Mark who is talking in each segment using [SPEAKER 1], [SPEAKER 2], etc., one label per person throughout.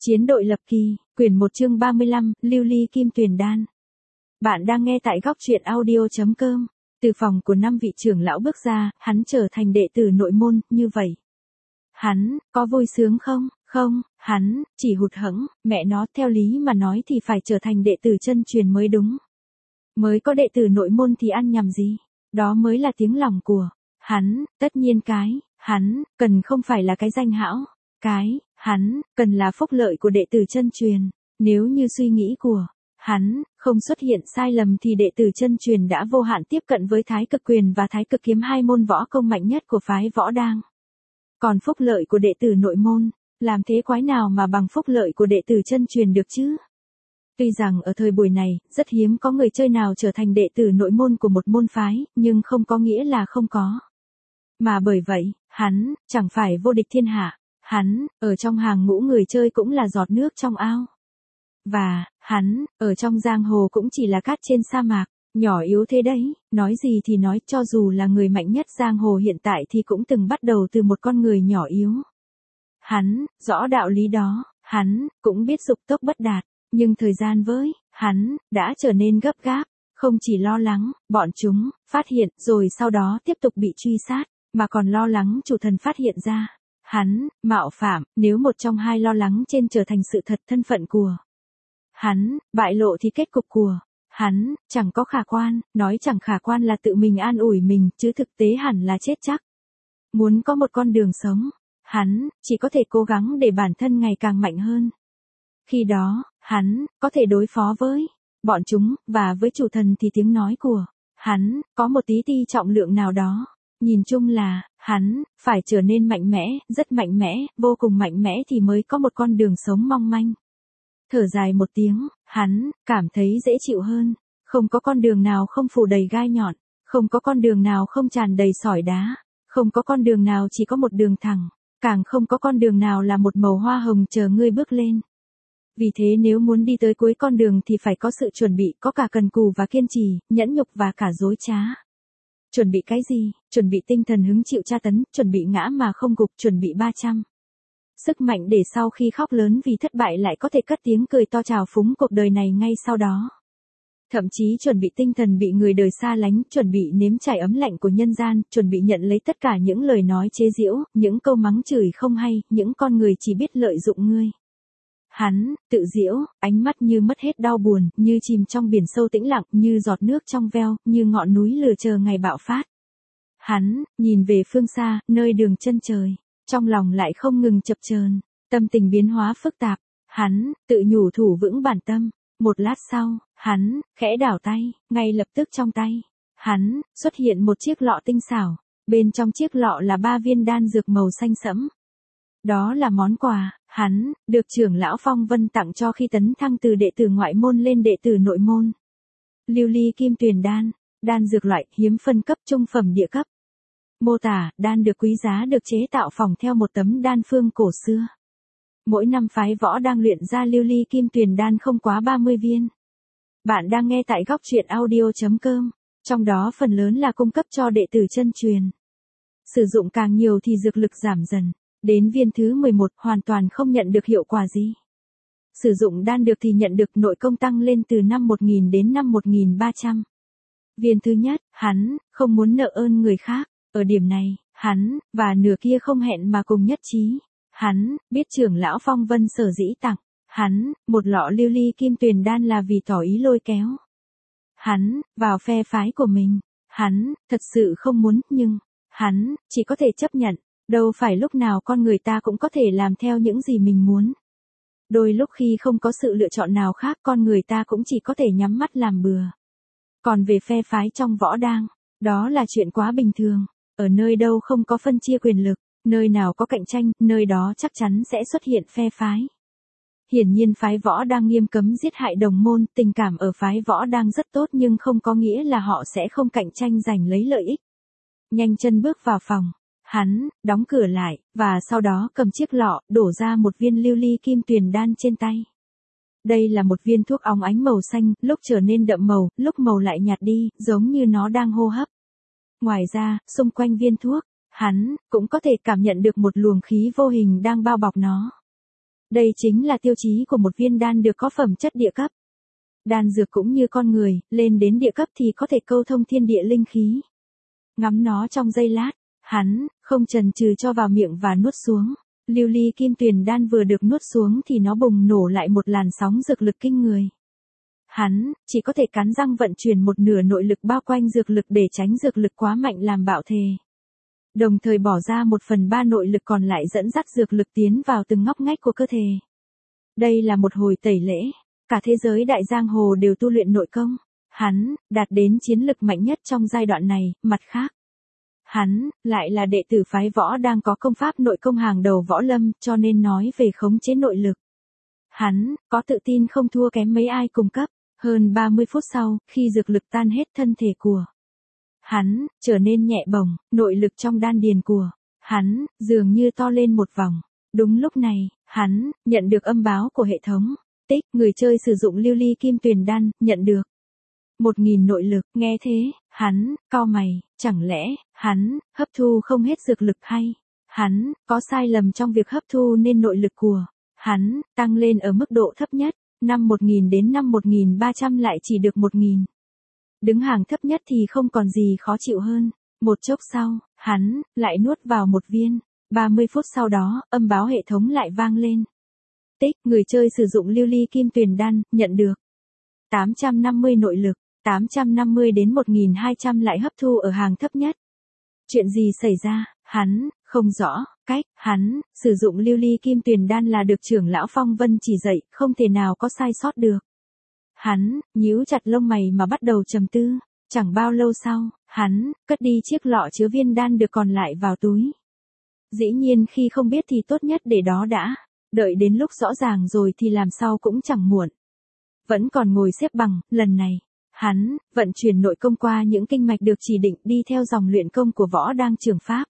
[SPEAKER 1] Chiến đội lập kỳ, quyển 1 chương 35, Lưu Ly Kim Tuyền Đan. Bạn đang nghe tại góc truyện audio.com. Từ phòng của 5 vị trưởng lão bước ra, hắn trở thành đệ tử nội môn, như vậy. Hắn, có vui sướng không? Không, hắn, chỉ hụt hẫng, mẹ nó theo lý mà nói thì phải trở thành đệ tử chân truyền mới đúng. Mới có đệ tử nội môn thì ăn nhầm gì? Đó mới là tiếng lòng của hắn, tất nhiên hắn, cần không phải là cái danh hão. Hắn, cần là phúc lợi của đệ tử chân truyền. Nếu như suy nghĩ của hắn không xuất hiện sai lầm thì đệ tử chân truyền đã vô hạn tiếp cận với Thái Cực Quyền và Thái Cực Kiếm, hai môn võ công mạnh nhất của phái Võ Đang. Còn phúc lợi của đệ tử nội môn, làm thế quái nào mà bằng phúc lợi của đệ tử chân truyền được chứ? Tuy rằng ở thời buổi này, rất hiếm có người chơi nào trở thành đệ tử nội môn của một môn phái, nhưng không có nghĩa là không có. Mà bởi vậy, hắn chẳng phải vô địch thiên hạ. Hắn, ở trong hàng ngũ người chơi cũng là giọt nước trong ao. Và, hắn, ở trong giang hồ cũng chỉ là cát trên sa mạc, nhỏ yếu thế đấy, nói gì thì nói, cho dù là người mạnh nhất giang hồ hiện tại thì cũng từng bắt đầu từ một con người nhỏ yếu. Hắn, rõ đạo lý đó, hắn, cũng biết dục tốc bất đạt, nhưng thời gian với, hắn, đã trở nên gấp gáp, không chỉ lo lắng, bọn chúng, phát hiện, rồi sau đó tiếp tục bị truy sát, mà còn lo lắng chủ thần phát hiện ra. Hắn, mạo phạm, nếu một trong hai lo lắng trên trở thành sự thật, thân phận của hắn bại lộ thì kết cục của hắn chẳng có khả quan, nói chẳng khả quan là tự mình an ủi mình, chứ thực tế hẳn là chết chắc. Muốn có một con đường sống, hắn chỉ có thể cố gắng để bản thân ngày càng mạnh hơn. Khi đó, hắn có thể đối phó với bọn chúng, và với chủ thần thì tiếng nói của hắn có một tí ti trọng lượng nào đó. Nhìn chung là, hắn phải trở nên mạnh mẽ, rất mạnh mẽ, vô cùng mạnh mẽ thì mới có một con đường sống mong manh. Thở dài một tiếng, hắn cảm thấy dễ chịu hơn. Không có con đường nào không phủ đầy gai nhọn, không có con đường nào không tràn đầy sỏi đá, không có con đường nào chỉ có một đường thẳng, càng không có con đường nào là một màu hoa hồng chờ ngươi bước lên. Vì thế nếu muốn đi tới cuối con đường thì phải có sự chuẩn bị, có cả cần cù và kiên trì, nhẫn nhục và cả dối trá. Chuẩn bị cái gì? Chuẩn bị tinh thần hứng chịu tra tấn, chuẩn bị ngã mà không gục, chuẩn bị 300. Sức mạnh để sau khi khóc lớn vì thất bại lại có thể cất tiếng cười to trào phúng cuộc đời này ngay sau đó. Thậm chí chuẩn bị tinh thần bị người đời xa lánh, chuẩn bị nếm trải ấm lạnh của nhân gian, chuẩn bị nhận lấy tất cả những lời nói chế giễu, những câu mắng chửi không hay, những con người chỉ biết lợi dụng ngươi. Hắn, tự giễu, ánh mắt như mất hết đau buồn, như chìm trong biển sâu tĩnh lặng, như giọt nước trong veo, như ngọn núi lửa chờ ngày bạo phát. Hắn, nhìn về phương xa, nơi đường chân trời, trong lòng lại không ngừng chập chờn, tâm tình biến hóa phức tạp. Hắn, tự nhủ thủ vững bản tâm. Một lát sau, hắn, khẽ đảo tay, ngay lập tức trong tay hắn, xuất hiện một chiếc lọ tinh xảo. Bên trong chiếc lọ là 3 viên đan dược màu xanh sẫm. Đó là món quà, hắn, được trưởng lão Phong Vân tặng cho khi tấn thăng từ đệ tử ngoại môn lên đệ tử nội môn. Lưu Ly Kim Tuyền Đan, đan dược loại, hiếm phân cấp, trung phẩm địa cấp. Mô tả, đan được quý giá được chế tạo phỏng theo một tấm đan phương cổ xưa. Mỗi năm phái Võ đang luyện ra Lưu Ly Kim Tuyền Đan không quá 30 viên. Bạn đang nghe tại góc truyện audio.com, trong đó phần lớn là cung cấp cho đệ tử chân truyền. Sử dụng càng nhiều thì dược lực giảm dần. Đến viên thứ 11 hoàn toàn không nhận được hiệu quả gì. Sử dụng đan được thì nhận được nội công tăng lên từ năm 1000 đến năm 1300. Viên thứ nhất, hắn không muốn nợ ơn người khác. Ở điểm này, hắn và nửa kia không hẹn mà cùng nhất trí. Hắn biết trưởng lão Phong Vân sở dĩ tặng hắn một lọ Lưu Ly Kim Tuyền Đan là vì tỏ ý lôi kéo hắn vào phe phái của mình. Hắn thật sự không muốn, nhưng hắn chỉ có thể chấp nhận. Đâu phải lúc nào con người ta cũng có thể làm theo những gì mình muốn. Đôi lúc khi không có sự lựa chọn nào khác, con người ta cũng chỉ có thể nhắm mắt làm bừa. Còn về phe phái trong Võ Đang, đó là chuyện quá bình thường. Ở nơi đâu không có phân chia quyền lực, nơi nào có cạnh tranh, nơi đó chắc chắn sẽ xuất hiện phe phái. Hiển nhiên phái Võ Đang nghiêm cấm giết hại đồng môn, tình cảm ở phái Võ Đang rất tốt nhưng không có nghĩa là họ sẽ không cạnh tranh giành lấy lợi ích. Nhanh chân bước vào phòng. Hắn đóng cửa lại, và sau đó cầm chiếc lọ, đổ ra một viên Lưu Ly Kim Tuyền Đan trên tay. Đây là một viên thuốc óng ánh màu xanh, lúc trở nên đậm màu, lúc màu lại nhạt đi, giống như nó đang hô hấp. Ngoài ra, xung quanh viên thuốc, hắn cũng có thể cảm nhận được một luồng khí vô hình đang bao bọc nó. Đây chính là tiêu chí của một viên đan được có phẩm chất địa cấp. Đan dược cũng như con người, lên đến địa cấp thì có thể câu thông thiên địa linh khí. Ngắm nó trong giây lát, hắn không chần chừ cho vào miệng và nuốt xuống. Lưu ly kim tuyền đan vừa được nuốt xuống thì nó bùng nổ lại một làn sóng dược lực kinh người. Hắn chỉ có thể cắn răng vận chuyển một nửa nội lực bao quanh dược lực để tránh dược lực quá mạnh làm bạo thể. Đồng thời bỏ ra 1/3 nội lực còn lại dẫn dắt dược lực tiến vào từng ngóc ngách của cơ thể. Đây là một hồi tẩy lễ, cả thế giới đại giang hồ đều tu luyện nội công. Hắn đạt đến chiến lực mạnh nhất trong giai đoạn này, mặt khác. Hắn lại là đệ tử phái Võ đang có công pháp nội công hàng đầu võ lâm, cho nên nói về khống chế nội lực. Hắn có tự tin không thua kém mấy ai cùng cấp. Hơn 30 phút sau, khi dược lực tan hết thân thể của hắn trở nên nhẹ bổng, nội lực trong đan điền của hắn dường như to lên một vòng. Đúng lúc này, hắn nhận được âm báo của hệ thống. Tích, người chơi sử dụng lưu ly kim tuyền đan, nhận được 1000 nội lực. Nghe thế, hắn cau mày, chẳng lẽ hắn hấp thu không hết dược lực hay hắn có sai lầm trong việc hấp thu nên nội lực của hắn tăng lên ở mức độ thấp nhất. Năm 1000 đến năm 1300 lại chỉ được 1000. Đứng hàng thấp nhất thì không còn gì khó chịu hơn. Một chốc sau, hắn lại nuốt vào một viên. 30 phút sau đó, âm báo hệ thống lại vang lên. Tích, người chơi sử dụng lưu ly kim tuyền đan, nhận được 850 nội lực, 850 đến 1200 lại hấp thu ở hàng thấp nhất. Chuyện gì xảy ra, hắn không rõ. Cách hắn sử dụng lưu ly kim tuyền đan là được trưởng lão Phong Vân chỉ dạy, không thể nào có sai sót được. Hắn nhíu chặt lông mày mà bắt đầu trầm tư. Chẳng bao lâu sau, hắn cất đi chiếc lọ chứa viên đan được còn lại vào túi. Dĩ nhiên khi không biết thì tốt nhất để đó đã. Đợi đến lúc rõ ràng rồi thì làm sao cũng chẳng muộn. Vẫn còn ngồi xếp bằng, lần này, hắn vận chuyển nội công qua những kinh mạch được chỉ định đi theo dòng luyện công của Võ đang trường pháp.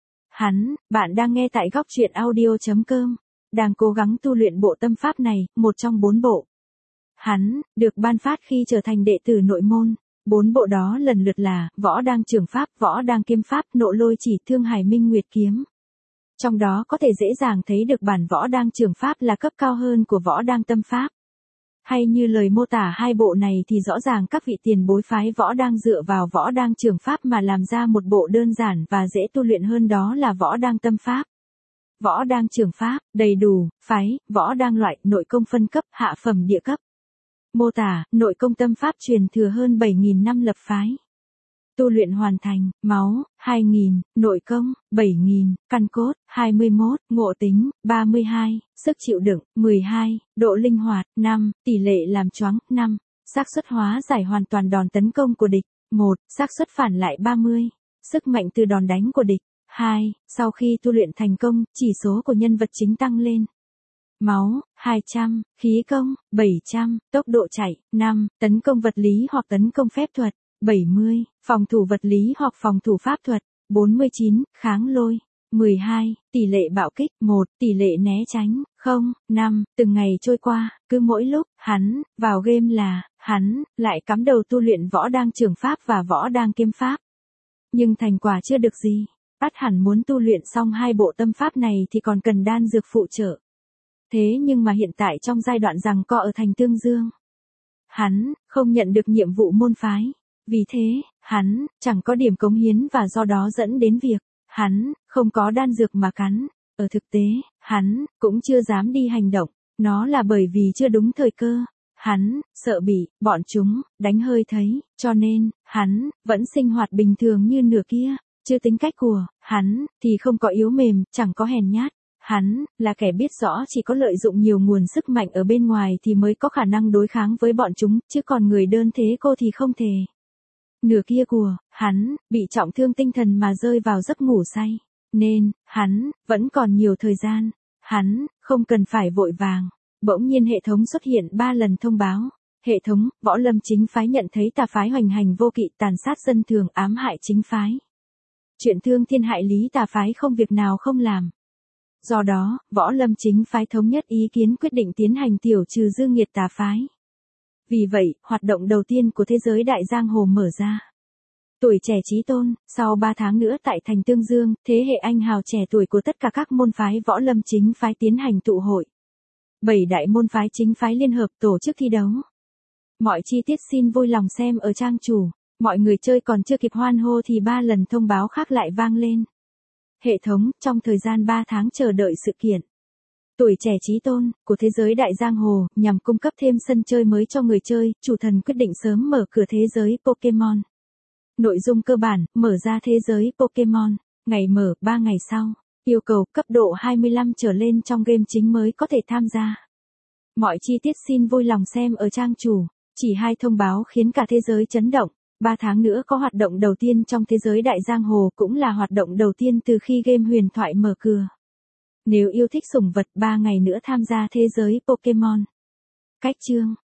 [SPEAKER 1] Bạn đang nghe tại góc truyện audio.com, đang cố gắng tu luyện bộ tâm pháp này, một trong 4 bộ. Hắn được ban phát khi trở thành đệ tử nội môn. 4 bộ đó lần lượt là Võ đang trường pháp, Võ đang kiếm pháp, Nộ lôi chỉ, Thương hải minh nguyệt kiếm. Trong đó có thể dễ dàng thấy được bản Võ đang trường pháp là cấp cao hơn của Võ đang tâm pháp. Hay như lời mô tả hai bộ này thì rõ ràng các vị tiền bối phái Võ đang dựa vào Võ đang trường pháp mà làm ra một bộ đơn giản và dễ tu luyện hơn, đó là Võ đang tâm pháp. Võ đang trường pháp, đầy đủ, phái, Võ đang loại, nội công phân cấp, hạ phẩm địa cấp. Mô tả, nội công tâm pháp truyền thừa hơn 7.000 năm lập phái. Tu luyện hoàn thành, máu, 2.000, nội công, 7.000, căn cốt, 21, ngộ tính, 32, sức chịu đựng, 12, độ linh hoạt, 5, tỷ lệ làm choáng, 5, xác suất hóa giải hoàn toàn đòn tấn công của địch, 1, xác suất phản lại 30, sức mạnh từ đòn đánh của địch, 2, sau khi tu luyện thành công, chỉ số của nhân vật chính tăng lên. Máu, 200, khí công, 700, tốc độ chạy, 5, tấn công vật lý hoặc tấn công phép thuật, 70, phòng thủ vật lý hoặc phòng thủ pháp thuật, 49, kháng lôi, 12, tỷ lệ bạo kích, 1, tỷ lệ né tránh, 0, 5, từng ngày trôi qua, cứ mỗi lúc, hắn vào game là, hắn lại cắm đầu tu luyện Võ đang trường pháp và Võ đang kiếm pháp. Nhưng thành quả chưa được gì, ắt hẳn muốn tu luyện xong hai bộ tâm pháp này thì còn cần đan dược phụ trợ. Thế nhưng mà hiện tại trong giai đoạn giằng co ở thành Tương Dương, hắn không nhận được nhiệm vụ môn phái. Vì thế, hắn chẳng có điểm cống hiến và do đó dẫn đến việc hắn không có đan dược mà cắn. Ở thực tế, hắn cũng chưa dám đi hành động. Nó là bởi vì chưa đúng thời cơ. Hắn sợ bị bọn chúng đánh hơi thấy, cho nên hắn vẫn sinh hoạt bình thường như nửa kia. Chứ tính cách của hắn thì không có yếu mềm, chẳng có hèn nhát. Hắn là kẻ biết rõ chỉ có lợi dụng nhiều nguồn sức mạnh ở bên ngoài thì mới có khả năng đối kháng với bọn chúng, chứ còn người đơn thế cô thì không thể. Nửa kia của hắn bị trọng thương tinh thần mà rơi vào giấc ngủ say, nên hắn vẫn còn nhiều thời gian, hắn không cần phải vội vàng. Bỗng nhiên hệ thống xuất hiện 3 lần thông báo. Hệ thống, Võ Lâm chính phái nhận thấy tà phái hoành hành vô kỵ, tàn sát dân thường, ám hại chính phái. Chuyện thương thiên hại lý, tà phái không việc nào không làm. Do đó, Võ Lâm chính phái thống nhất ý kiến quyết định tiến hành tiểu trừ dư nghiệt tà phái. Vì vậy, hoạt động đầu tiên của thế giới đại giang hồ mở ra. Tuổi trẻ chí tôn, sau 3 tháng nữa tại thành Tương Dương, thế hệ anh hào trẻ tuổi của tất cả các môn phái Võ Lâm chính phái tiến hành tụ hội. 7 đại môn phái chính phái liên hợp tổ chức thi đấu. Mọi chi tiết xin vui lòng xem ở trang chủ. Mọi người chơi còn chưa kịp hoan hô thì 3 lần thông báo khác lại vang lên. Hệ thống, trong thời gian 3 tháng chờ đợi sự kiện Tuổi trẻ chí tôn của thế giới đại giang hồ, nhằm cung cấp thêm sân chơi mới cho người chơi, chủ thần quyết định sớm mở cửa thế giới Pokémon. Nội dung cơ bản, mở ra thế giới Pokémon. Ngày mở, 3 ngày sau. Yêu cầu cấp độ 25 trở lên trong game chính mới có thể tham gia. Mọi chi tiết xin vui lòng xem ở trang chủ. Chỉ 2 thông báo khiến cả thế giới chấn động. 3 tháng nữa có hoạt động đầu tiên trong thế giới đại giang hồ, cũng là hoạt động đầu tiên từ khi game huyền thoại mở cửa. Nếu yêu thích sủng vật, 3 ngày nữa tham gia thế giới Pokémon. Cách chương